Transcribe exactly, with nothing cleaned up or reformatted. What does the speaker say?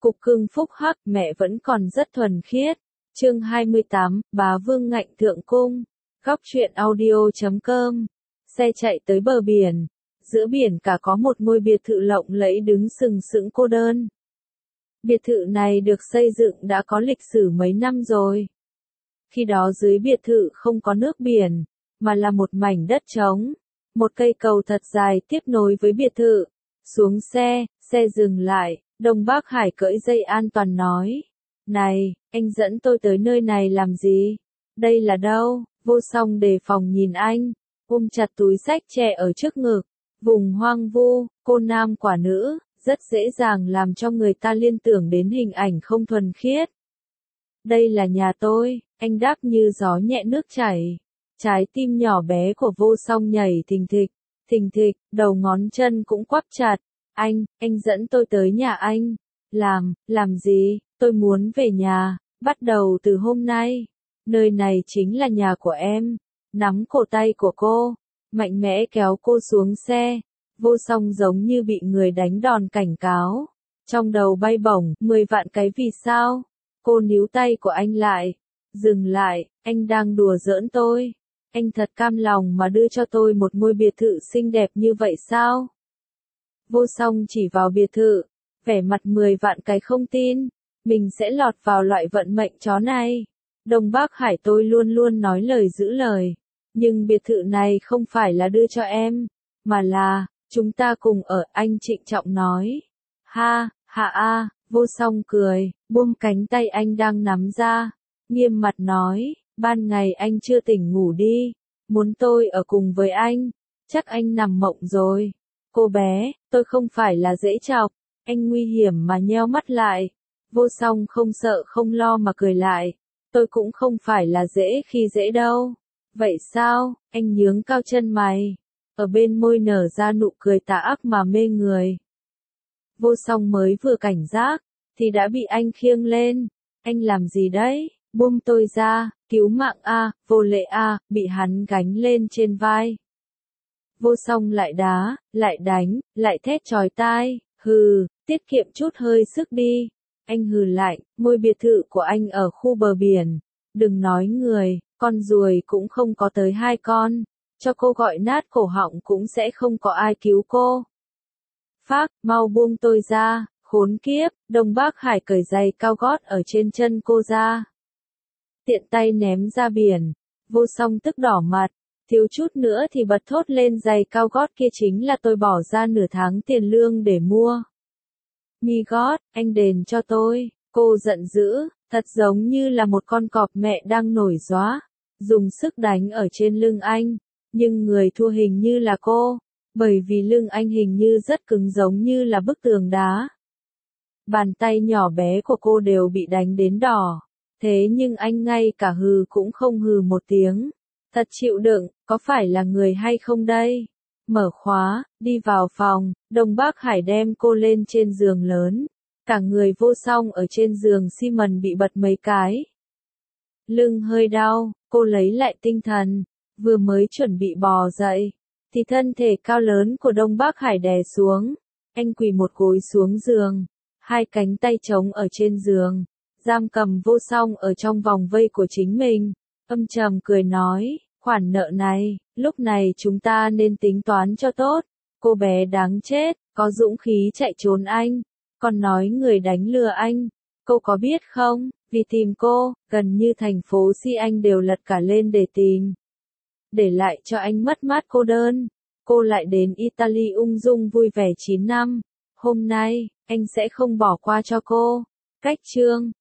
Cục cưng phúc hắc, mẹ vẫn còn rất thuần khiết. Chương hai mươi tám, Bá Vương ngạnh thượng cung. Góc truyện audio chấm com. Xe chạy tới bờ biển. Giữa biển cả có một ngôi biệt thự lộng lẫy đứng sừng sững cô đơn. Biệt thự này được xây dựng đã có lịch sử mấy năm rồi. Khi đó dưới biệt thự không có nước biển, mà là một mảnh đất trống. Một cây cầu thật dài tiếp nối với biệt thự. Xuống xe, xe dừng lại, Đông Bác Hải cởi dây an toàn nói. Này, anh dẫn tôi tới nơi này làm gì? Đây là đâu? Vô Song đề phòng nhìn anh, ôm chặt túi xách trẻ ở trước ngực. Vùng hoang vu, cô nam quả nữ, rất dễ dàng làm cho người ta liên tưởng đến hình ảnh không thuần khiết. Đây là nhà tôi, anh đáp như gió nhẹ nước chảy. Trái tim nhỏ bé của Vô Song nhảy thình thịch, thình thịch, đầu ngón chân cũng quắp chặt. Anh, anh dẫn tôi tới nhà anh. Làm, làm gì? Tôi muốn về nhà, bắt đầu từ hôm nay. Nơi này chính là nhà của em. Nắm cổ tay của cô, mạnh mẽ kéo cô xuống xe. Vô Song giống như bị người đánh đòn cảnh cáo. Trong đầu bay bổng, mười vạn cái vì sao. Cô níu tay của anh lại. Dừng lại, anh đang đùa giỡn tôi. Anh thật cam lòng mà đưa cho tôi một ngôi biệt thự xinh đẹp như vậy sao? Vô Song chỉ vào biệt thự, vẻ mặt mười vạn cái không tin, mình sẽ lọt vào loại vận mệnh chó này. Đông Bác Hải tôi luôn luôn nói lời giữ lời, nhưng biệt thự này không phải là đưa cho em, mà là, chúng ta cùng ở, anh trịnh trọng nói. Ha, ha a, Vô Song cười, buông cánh tay anh đang nắm ra, nghiêm mặt nói, ban ngày anh chưa tỉnh ngủ đi, muốn tôi ở cùng với anh, chắc anh nằm mộng rồi. Cô bé, tôi không phải là dễ chọc, anh nguy hiểm mà nheo mắt lại. Vô Song không sợ không lo mà cười lại, tôi cũng không phải là dễ khi dễ đâu. Vậy sao, anh nhướng cao chân mày, ở bên môi nở ra nụ cười tà ác mà mê người. Vô Song mới vừa cảnh giác, thì đã bị anh khiêng lên, anh làm gì đấy, buông tôi ra, cứu mạng a, Vô Lệ a, bị hắn gánh lên trên vai. Vô Song lại đá, lại đánh, lại thét chói tai, hừ, tiết kiệm chút hơi sức đi. Anh hừ lại, ngôi biệt thự của anh ở khu bờ biển. Đừng nói người, con ruồi cũng không có tới hai con. Cho cô gọi nát cổ họng cũng sẽ không có ai cứu cô. Phác, mau buông tôi ra, khốn kiếp, Đông Bác Hải cởi giày cao gót ở trên chân cô ra. Tiện tay ném ra biển, Vô Song tức đỏ mặt. Thiếu chút nữa thì bật thốt lên giày cao gót kia chính là tôi bỏ ra nửa tháng tiền lương để mua. Mi gót, anh đền cho tôi, cô giận dữ, thật giống như là một con cọp mẹ đang nổi gióa, dùng sức đánh ở trên lưng anh, nhưng người thua hình như là cô, bởi vì lưng anh hình như rất cứng giống như là bức tường đá. Bàn tay nhỏ bé của cô đều bị đánh đến đỏ, thế nhưng anh ngay cả hừ cũng không hừ một tiếng. Thật chịu đựng, có phải là người hay không đây? Mở khóa, đi vào phòng, Đông Bác Hải đem cô lên trên giường lớn. Cả người Vô Song ở trên giường xi mần bị bật mấy cái. Lưng hơi đau, cô lấy lại tinh thần, vừa mới chuẩn bị bò dậy, thì thân thể cao lớn của Đông Bác Hải đè xuống. Anh quỳ một gối xuống giường, hai cánh tay trống ở trên giường, giam cầm Vô Song ở trong vòng vây của chính mình. Âm trầm cười nói, khoản nợ này, lúc này chúng ta nên tính toán cho tốt. Cô bé đáng chết, có dũng khí chạy trốn anh, còn nói người đánh lừa anh. Cô có biết không, vì tìm cô, gần như thành phố Si Anh đều lật cả lên để tìm. Để lại cho anh mất mát cô đơn. Cô lại đến Italy ung dung vui vẻ chín năm. Hôm nay, anh sẽ không bỏ qua cho cô. Cách chương